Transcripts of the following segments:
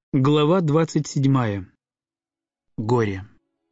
Глава 27. Горе.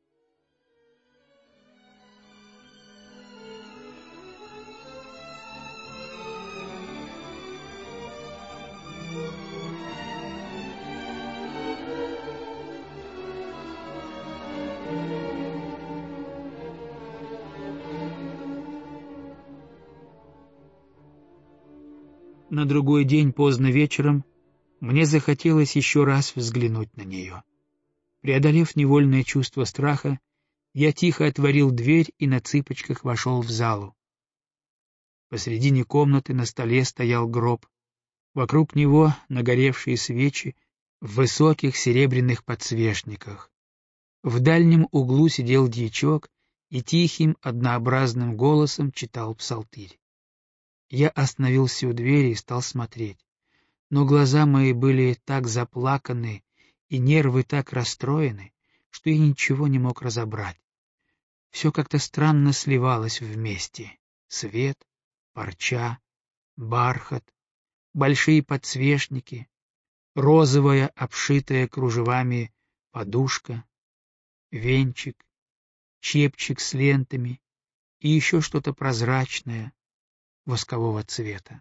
На другой день поздно вечером мне захотелось еще раз взглянуть на нее. Преодолев невольное чувство страха, я тихо отворил дверь и на цыпочках вошел в залу. Посредине комнаты на столе стоял гроб. Вокруг него нагоревшие свечи в высоких серебряных подсвечниках. В дальнем углу сидел дьячок и тихим, однообразным голосом читал псалтырь. Я остановился у двери и стал смотреть. Но глаза мои были так заплаканы и нервы так расстроены, что я ничего не мог разобрать. Все как-то странно сливалось вместе. Свет, парча, бархат, большие подсвечники, розовая, обшитая кружевами подушка, венчик, чепчик с лентами и еще что-то прозрачное, воскового цвета.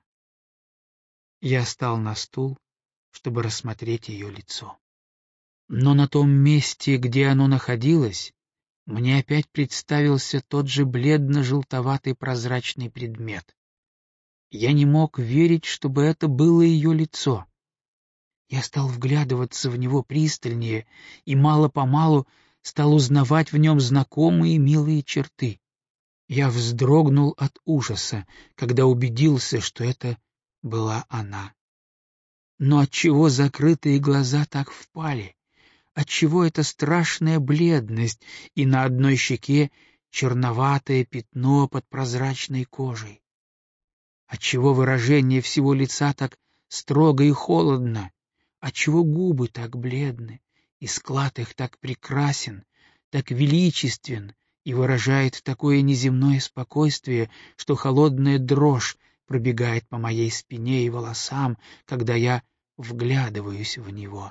Я стал на стул, чтобы рассмотреть ее лицо. Но на том месте, где оно находилось, мне опять представился тот же бледно-желтоватый прозрачный предмет. Я не мог верить, чтобы это было ее лицо. Я стал вглядываться в него пристальнее и мало-помалу стал узнавать в нем знакомые милые черты. Я вздрогнул от ужаса, когда убедился, что это была она. Но отчего закрытые глаза так впали? Отчего эта страшная бледность и на одной щеке черноватое пятно под прозрачной кожей? Отчего выражение всего лица так строго и холодно? Отчего губы так бледны, и склад их так прекрасен, так величествен и выражает такое неземное спокойствие, что холодная дрожь пробегает по моей спине и волосам, когда я вглядываюсь в него.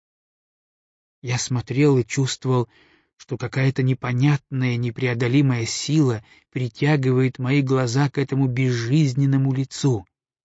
Я смотрел и чувствовал, что какая-то непонятная, непреодолимая сила притягивает мои глаза к этому безжизненному лицу.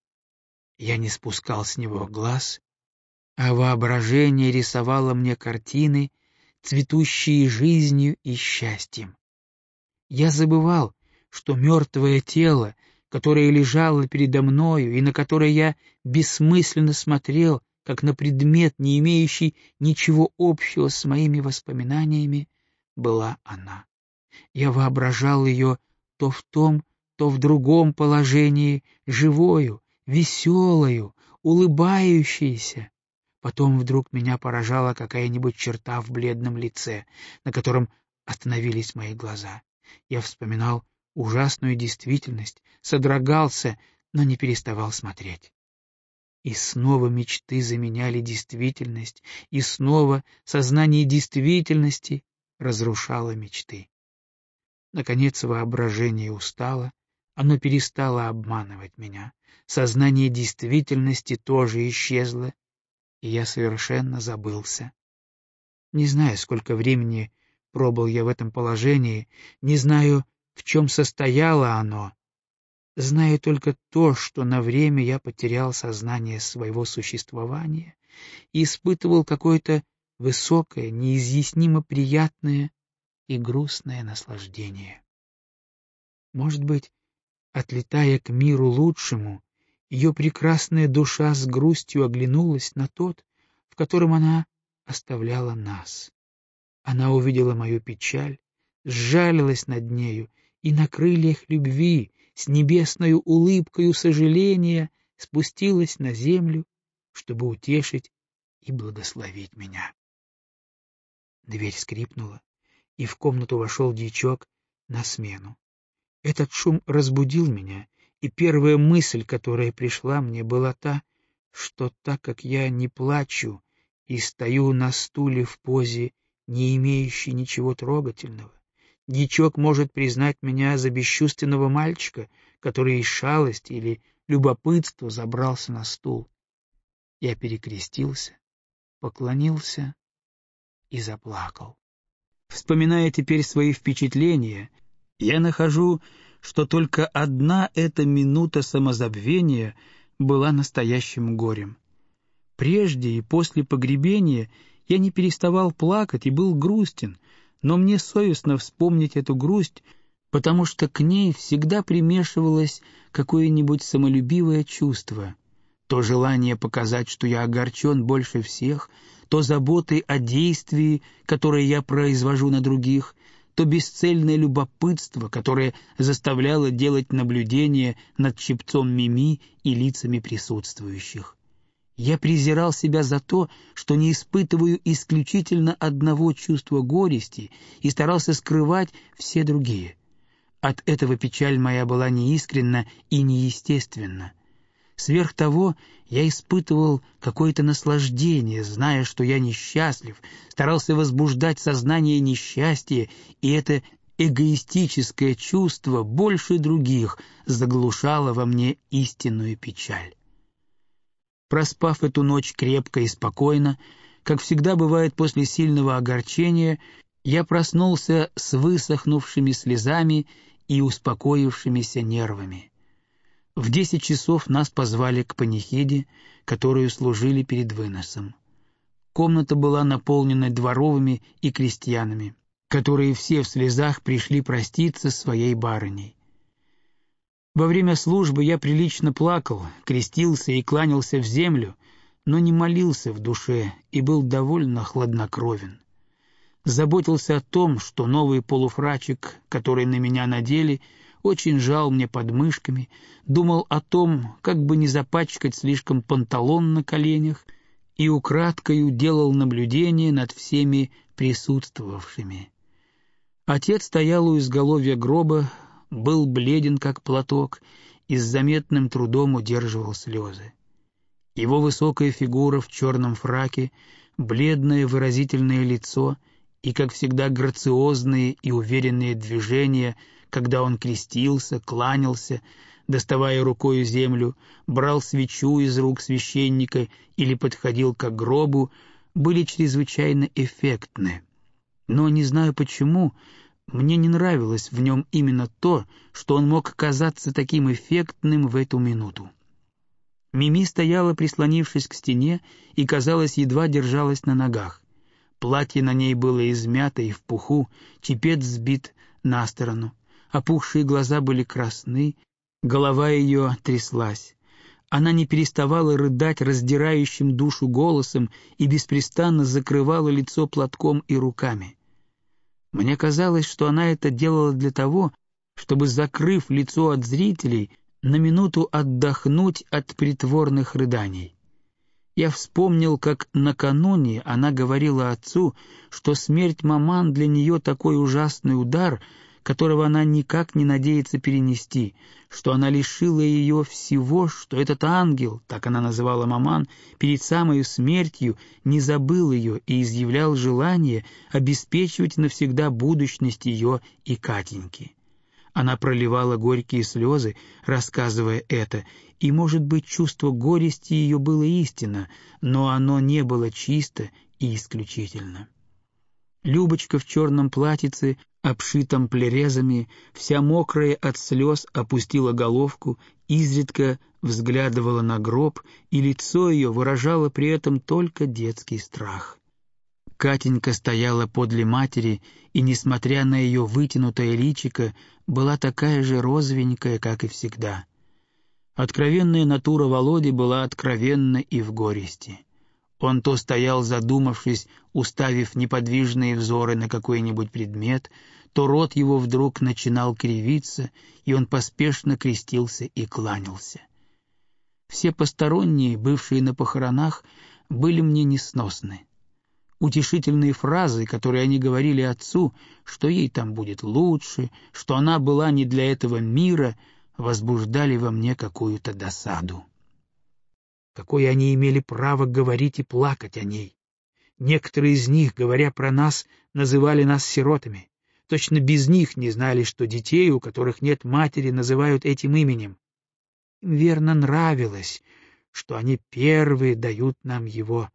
Я не спускал с него глаз, а воображение рисовало мне картины, цветущие жизнью и счастьем. Я забывал, что мертвое тело, которое лежало передо мною и на которое я бессмысленно смотрел, как на предмет, не имеющий ничего общего с моими воспоминаниями, была она. Я воображал ее то в том, то в другом положении, живою, веселою, улыбающейся. Потом вдруг меня поражала какая-нибудь черта в бледном лице, на котором остановились мои глаза. Я вспоминал ужасную действительность, содрогался, но не переставал смотреть. И снова мечты заменяли действительность, и снова сознание действительности разрушало мечты. Наконец воображение устало, оно перестало обманывать меня. Сознание действительности тоже исчезло, и я совершенно забылся. Не знаю, сколько времени пробыл я в этом положении, не знаю, в чем состояло оно. Знаю только то, что на время я потерял сознание своего существования и испытывал какое-то высокое, неизъяснимо приятное и грустное наслаждение. Может быть, отлетая к миру лучшему, ее прекрасная душа с грустью оглянулась на тот, в котором она оставляла нас. Она увидела мою печаль, сжалилась над нею и на крыльях любви с небесною улыбкою сожаления спустилась на землю, чтобы утешить и благословить меня. Дверь скрипнула, и в комнату вошел дьячок на смену. Этот шум разбудил меня, и первая мысль, которая пришла мне, была та, что так как я не плачу и стою на стуле в позе, не имеющей ничего трогательного, дьячок может признать меня за бесчувственного мальчика, который из шалости или любопытства забрался на стул. Я перекрестился поклонился и заплакал. Вспоминая теперь свои впечатления, я нахожу, что только одна эта минута самозабвения была настоящим горем. Прежде и после погребения я не переставал плакать и был грустен, но мне совестно вспомнить эту грусть, потому что к ней всегда примешивалось какое-нибудь самолюбивое чувство, то желание показать, что я огорчен больше всех, то заботы о действии, которое я произвожу на других, то бесцельное любопытство, которое заставляло делать наблюдения над щипцом Мими и лицами присутствующих. Я презирал себя за то, что не испытываю исключительно одного чувства горести и старался скрывать все другие. От этого печаль моя была неискренна и неестественна. Сверх того, я испытывал какое-то наслаждение, зная, что я несчастлив, старался возбуждать сознание несчастья, и это эгоистическое чувство больше других заглушало во мне истинную печаль. Проспав эту ночь крепко и спокойно, как всегда бывает после сильного огорчения, я проснулся с высохнувшими слезами и успокоившимися нервами. В 10 часов нас позвали к панихиде, которую служили перед выносом. Комната была наполнена дворовыми и крестьянами, которые все в слезах пришли проститься с своей барыней. Во время службы я прилично плакал, крестился и кланялся в землю, но не молился в душе и был довольно хладнокровен. Заботился о том, что новый полуфрачек, который на меня надели, очень жал мне подмышками, думал о том, как бы не запачкать слишком панталон на коленях, и украдкою делал наблюдение над всеми присутствовавшими. Отец стоял у изголовья гроба, был бледен, как платок, и с заметным трудом удерживал слезы. Его высокая фигура в черном фраке, бледное выразительное лицо и, как всегда, грациозные и уверенные движения, когда он крестился, кланялся, доставая рукою землю, брал свечу из рук священника или подходил к гробу, были чрезвычайно эффектны. Но, не знаю почему, мне не нравилось в нем именно то, что он мог казаться таким эффектным в эту минуту. Мими стояла, прислонившись к стене, и, казалось, едва держалась на ногах. Платье на ней было измято и в пуху, чепец сбит на сторону. Опухшие глаза были красны, голова ее тряслась. Она не переставала рыдать раздирающим душу голосом и беспрестанно закрывала лицо платком и руками. Мне казалось, что она это делала для того, чтобы, закрыв лицо от зрителей, на минуту отдохнуть от притворных рыданий. Я вспомнил, как накануне она говорила отцу, что смерть маман для нее такой ужасный удар, которого она никак не надеется перенести, что она лишила ее всего, что этот ангел, так она называла маман, перед самой смертью не забыл ее и изъявлял желание обеспечивать навсегда будущность ее и Катеньки. Она проливала горькие слезы, рассказывая это, и, может быть, чувство горести ее было истинно, но оно не было чисто и исключительно. Любочка в черном платьице, обшитом плерезами, вся мокрая от слез, опустила головку, изредка взглядывала на гроб, и лицо ее выражало при этом только детский страх. Катенька стояла подле матери, и, несмотря на ее вытянутое личико, была такая же розовенькая, как и всегда. Откровенная натура Володи была откровенна и в горести. Он то стоял, задумавшись, уставив неподвижные взоры на какой-нибудь предмет, то рот его вдруг начинал кривиться, и он поспешно крестился и кланялся. Все посторонние, бывшие на похоронах, были мне несносны. Утешительные фразы, которые они говорили отцу, что ей там будет лучше, что она была не для этого мира, возбуждали во мне какую-то досаду. Какое они имели право говорить и плакать о ней? Некоторые из них, говоря про нас, называли нас сиротами. Точно без них не знали, что детей, у которых нет матери, называют этим именем. Им верно нравилось, что они первые дают нам его,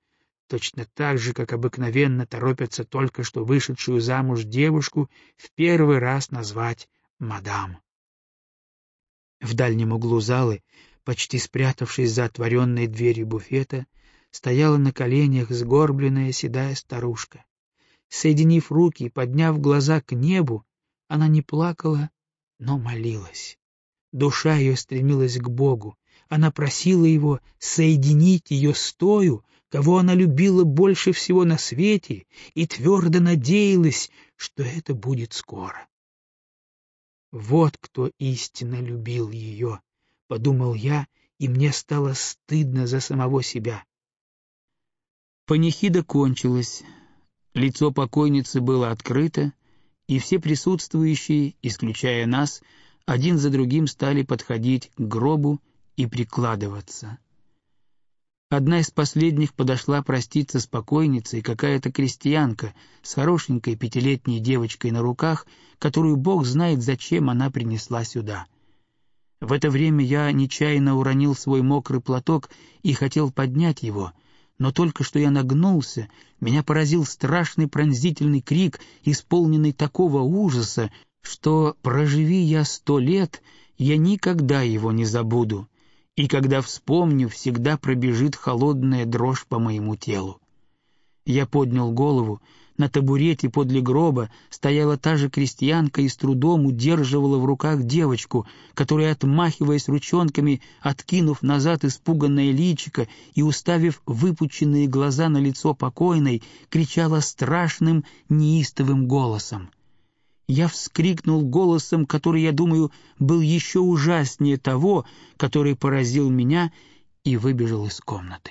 точно так же, как обыкновенно торопятся только что вышедшую замуж девушку в первый раз назвать мадам. В дальнем углу залы, почти спрятавшись за отворенной дверью буфета, стояла на коленях сгорбленная седая старушка. Соединив руки и подняв глаза к небу, она не плакала, но молилась. Душа ее стремилась к Богу. Она просила Его соединить ее с тою, кого она любила больше всего на свете, и твердо надеялась, что это будет скоро. «Вот кто истинно любил ее», — подумал я, и мне стало стыдно за самого себя. Панихида кончилась, лицо покойницы было открыто, и все присутствующие, исключая нас, один за другим стали подходить к гробу и прикладываться. Одна из последних подошла проститься с покойницей какая-то крестьянка с хорошенькой 5-летней девочкой на руках, которую Бог знает, зачем она принесла сюда. В это время я нечаянно уронил свой мокрый платок и хотел поднять его, но только что я нагнулся, меня поразил страшный пронзительный крик, исполненный такого ужаса, что, проживи я 100 лет, я никогда его не забуду, и когда вспомню, всегда пробежит холодная дрожь по моему телу. Я поднял голову. На табурете подле гроба стояла та же крестьянка и с трудом удерживала в руках девочку, которая, отмахиваясь ручонками, откинув назад испуганное личико и уставив выпученные глаза на лицо покойной, кричала страшным неистовым голосом. Я вскрикнул голосом, который, я думаю, был еще ужаснее того, который поразил меня, и выбежал из комнаты.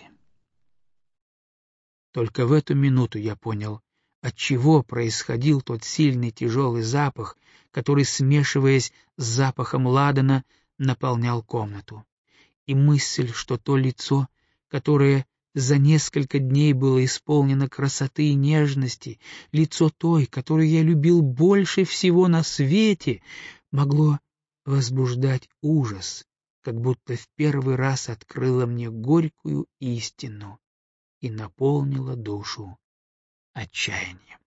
Только в эту минуту я понял, отчего происходил тот сильный тяжелый запах, который, смешиваясь с запахом ладана, наполнял комнату. И мысль, что то лицо, которое за несколько дней было исполнено красоты и нежности, лицо той, которую я любил больше всего на свете, могло возбуждать ужас, как будто в первый раз открыло мне горькую истину и наполнило душу отчаянием.